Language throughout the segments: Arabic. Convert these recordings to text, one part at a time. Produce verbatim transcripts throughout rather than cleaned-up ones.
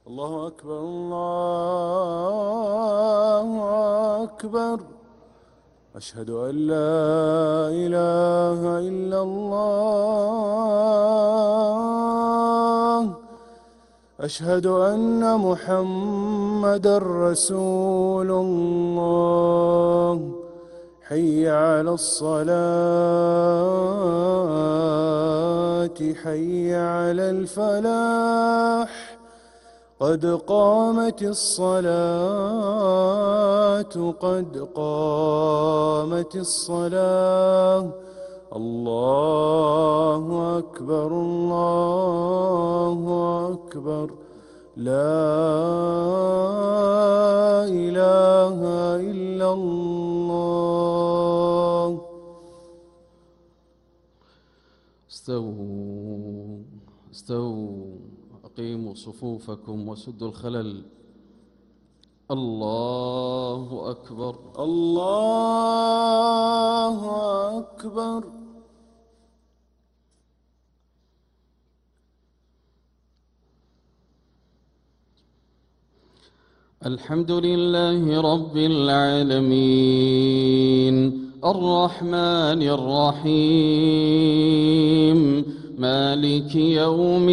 الله أكبر الله أكبر. أشهد أن لا إله إلا الله. أشهد أن محمدًا رسول الله. حي على الصلاة حي على الفلاح. قد قامت الصلاة قد قامت الصلاة. الله أكبر الله أكبر. لا إله إلا الله. استووا استووا أقيموا صفوفكم وسدوا الخلل. الله أكبر الله أكبر. الحمد لله رب العالمين الرحمن الرحيم مالك يوم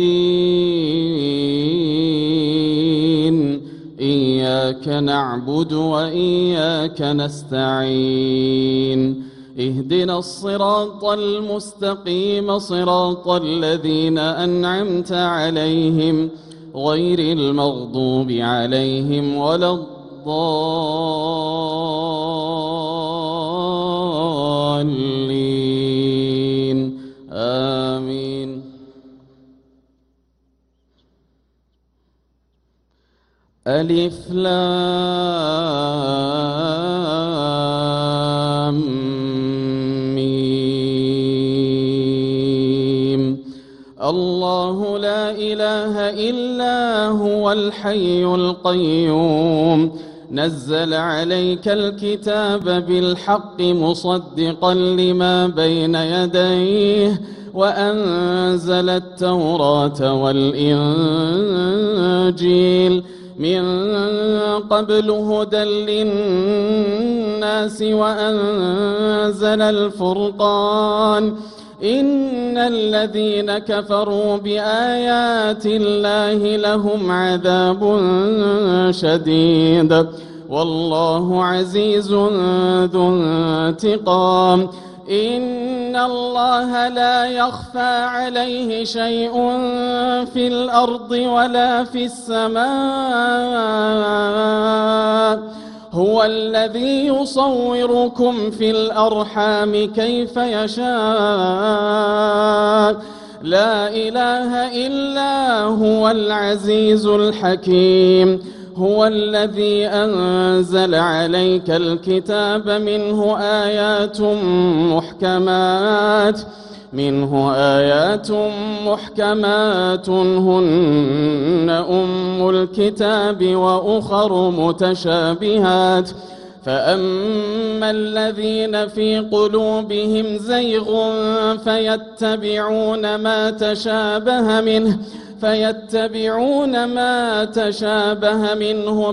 الدين. إياك نعبد وإياك نستعين. اهدنا الصراط المستقيم صراط الذين أنعمت عليهم غير المغضوب عليهم ولا الضالين. آمين. ألف لام ميم. الله لا إله إلا هو الحي القيوم نزل عليك الكتاب بالحق مصدقا لما بين يديه وأنزل التوراة والإنجيل من قبل هدى للناس وأنزل الفرقان. إن الذين كفروا بآيات الله لهم عذاب شديد والله عزيز ذو انتقام. إن الله لا يخفى عليه شيء في الأرض ولا في السماء. هو الذي يصوركم في الأرحام كيف يشاء. لا إله إلا هو العزيز الحكيم. هو الذي أنزل عليك الكتاب منه آيات محكمات منه آيات محكمات هن أم الكتاب وأخر متشابهات. فأما الذين في قلوبهم زيغ فيتبعون ما تشابه منه فيتبعون ما تشابه منه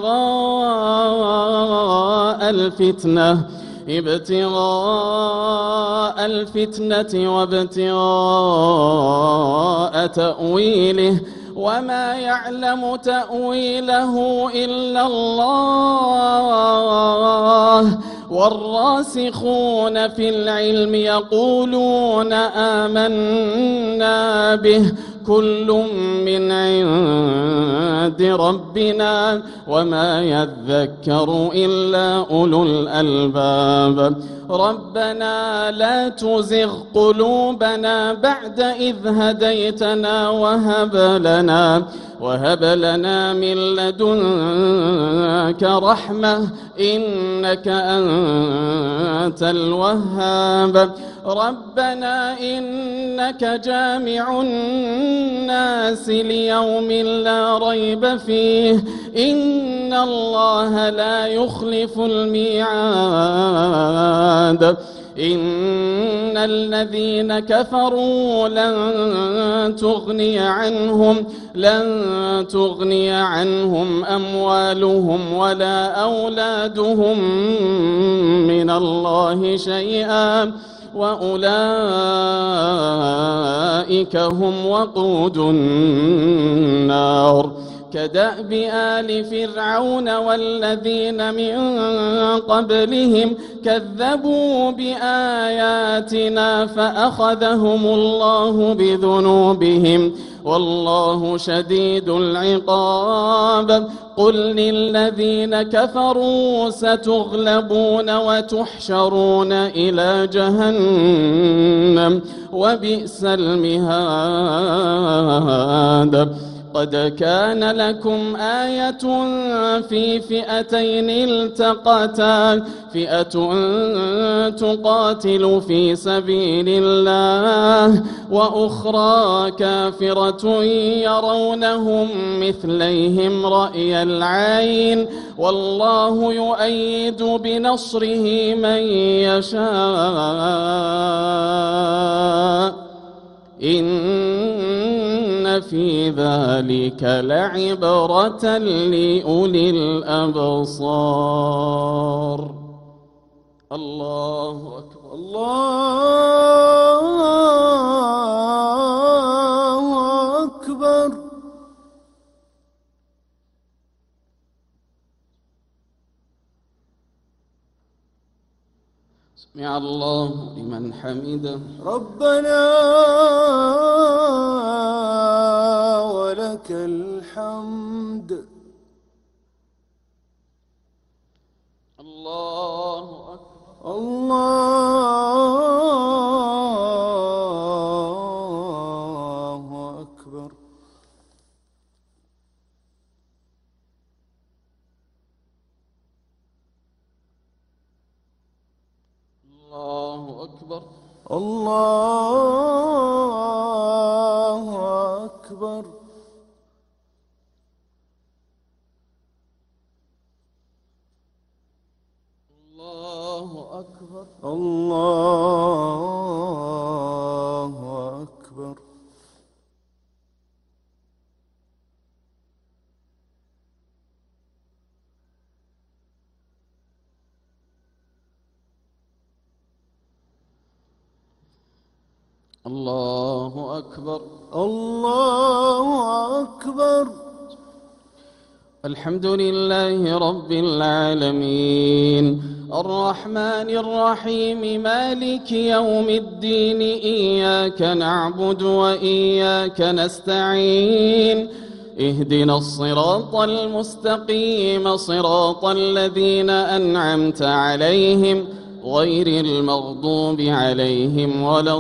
ابتغاء الفتنة ابتغاء الفتنة وابتغاء تأويله وما يعلم تأويله إلا الله. والراسخون في العلم يقولون آمنا به كل من عند ربنا وما يذكر إلا أولو الألباب. ربنا لا تزغ قلوبنا بعد إذ هديتنا وهب لنا وهب لنا من لدنك رحمة إنك أنت الوهاب. ربنا إنك جامع الناس ليوم لا ريب فيه إن الله لا يخلف الميعاد. إن الذين كفروا لن تغني عنهم لن تغني عنهم أموالهم ولا أولادهم من الله شيئا وأولئك هم وقود النار كدأب آل فرعون والذين من قبلهم كذبوا بآياتنا فأخذهم الله بذنوبهم والله شديد العقاب قل للذين كفروا ستغلبون وتحشرون إلى جهنم وبئس المهاد قد كان لكم آية في فئتين التقتا فئة تقاتل في سبيل الله وأخرى كافرة يرونهم مثليهم رأي العين والله يؤيد بنصره من يشاء إن في ذلك لعبرة لأولي الأبصار. الله أكبر. الله أكبر. سمع الله لمن حمده. ربنا ولك الحمد. الله أكبر. الله أكبر. الله أكبر. الله أكبر. الله أكبر. الله أكبر. الله أكبر. الله أكبر. الحمد لله رب العالمين الرحمن الرحيم مالك يوم الدين إياك نعبد وإياك نستعين اهدنا الصراط المستقيم صراط الذين أنعمت عليهم غير المغضوب عليهم ولا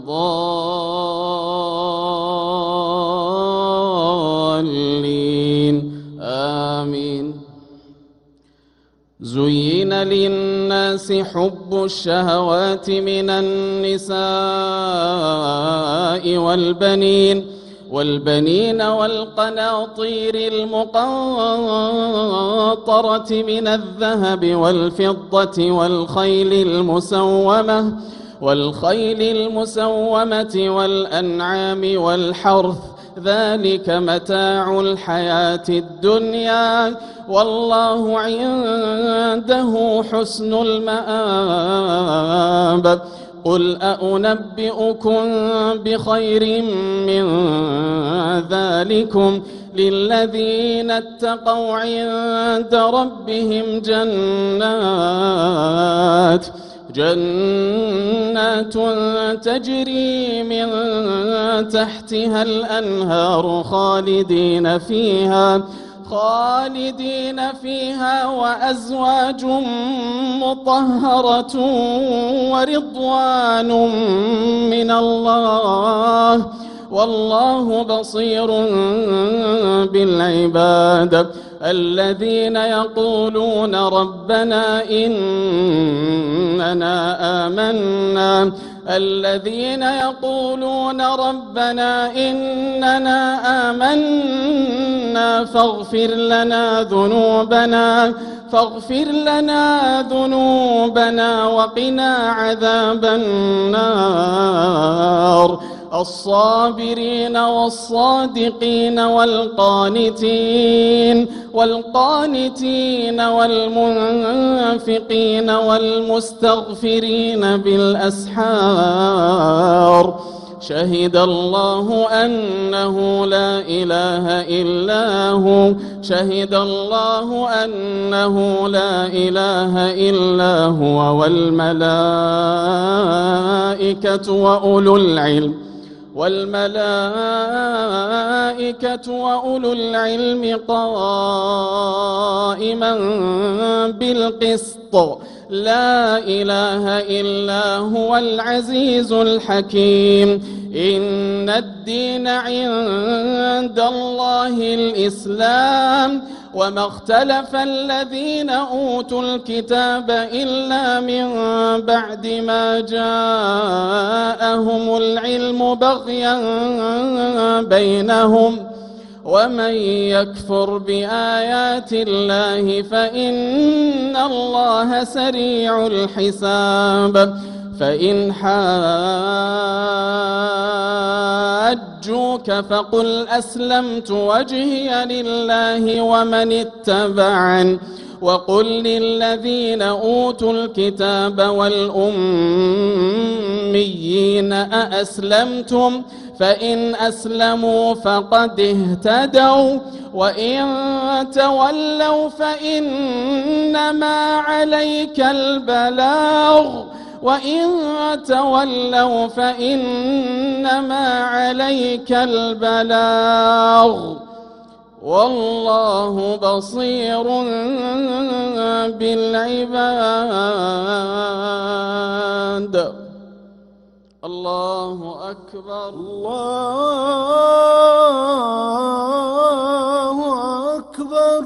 الضالين آمين. زين للناس حب الشهوات من النساء والبنين والبنين والقناطير المقنطرة من الذهب والفضة والخيل المسومة والخيل المسومة والأنعام والحرث ذلك متاع الحياة الدنيا والله عنده حسن المآب. قل أنبئكم بخير من ذلكم للذين اتقوا عند ربهم جنات جنات تجري من تحتها الأنهار خالدين فيها خالدين فيها وأزواج مطهرة ورضوان من الله والله بصير بالعباد. الذين يقولون ربنا إننا آمنا الذين يقولون ربنا إننا آمنا فاغفر لنا ذنوبنا فاغفر لنا ذنوبنا وقنا عذاب النار. الصابرين والصادقين والقانتين والقانتين والمنفقين والمستغفرين بالأسحار. شهد الله أنه لا إله إلا هو شهد الله أنه لا إله إلا هو والملائكة وأولو العلم والملائكة وأولو العلم قائما بالقسط. لا إله إلا هو العزيز الحكيم. إن الدين عند الله الإسلام وما اختلف الذين أوتوا الكتاب إلا من بعد ما جاءهم العلم بغيا بينهم ومن يكفر بآيات الله فإن الله سريع الحساب. فإن حاجوك فقل أسلمت وجهي لله ومن اتبعن وقل للذين أوتوا الكتاب والأميين أأسلمتم فإن أسلموا فقد اهتدوا وإن تولوا فإنما عليك البلاغ وإن تولوا فإنما عليك البلاغ والله بصير بالعباد. الله أكبر. الله أكبر.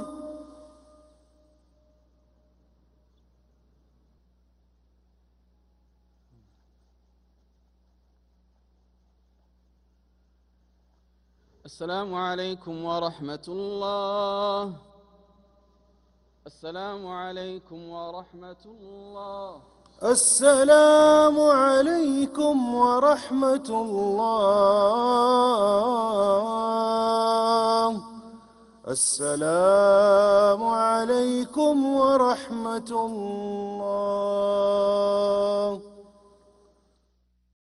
السلام عليكم ورحمة الله. السلام عليكم ورحمة الله. السلام عليكم ورحمة الله. السلام عليكم ورحمة الله.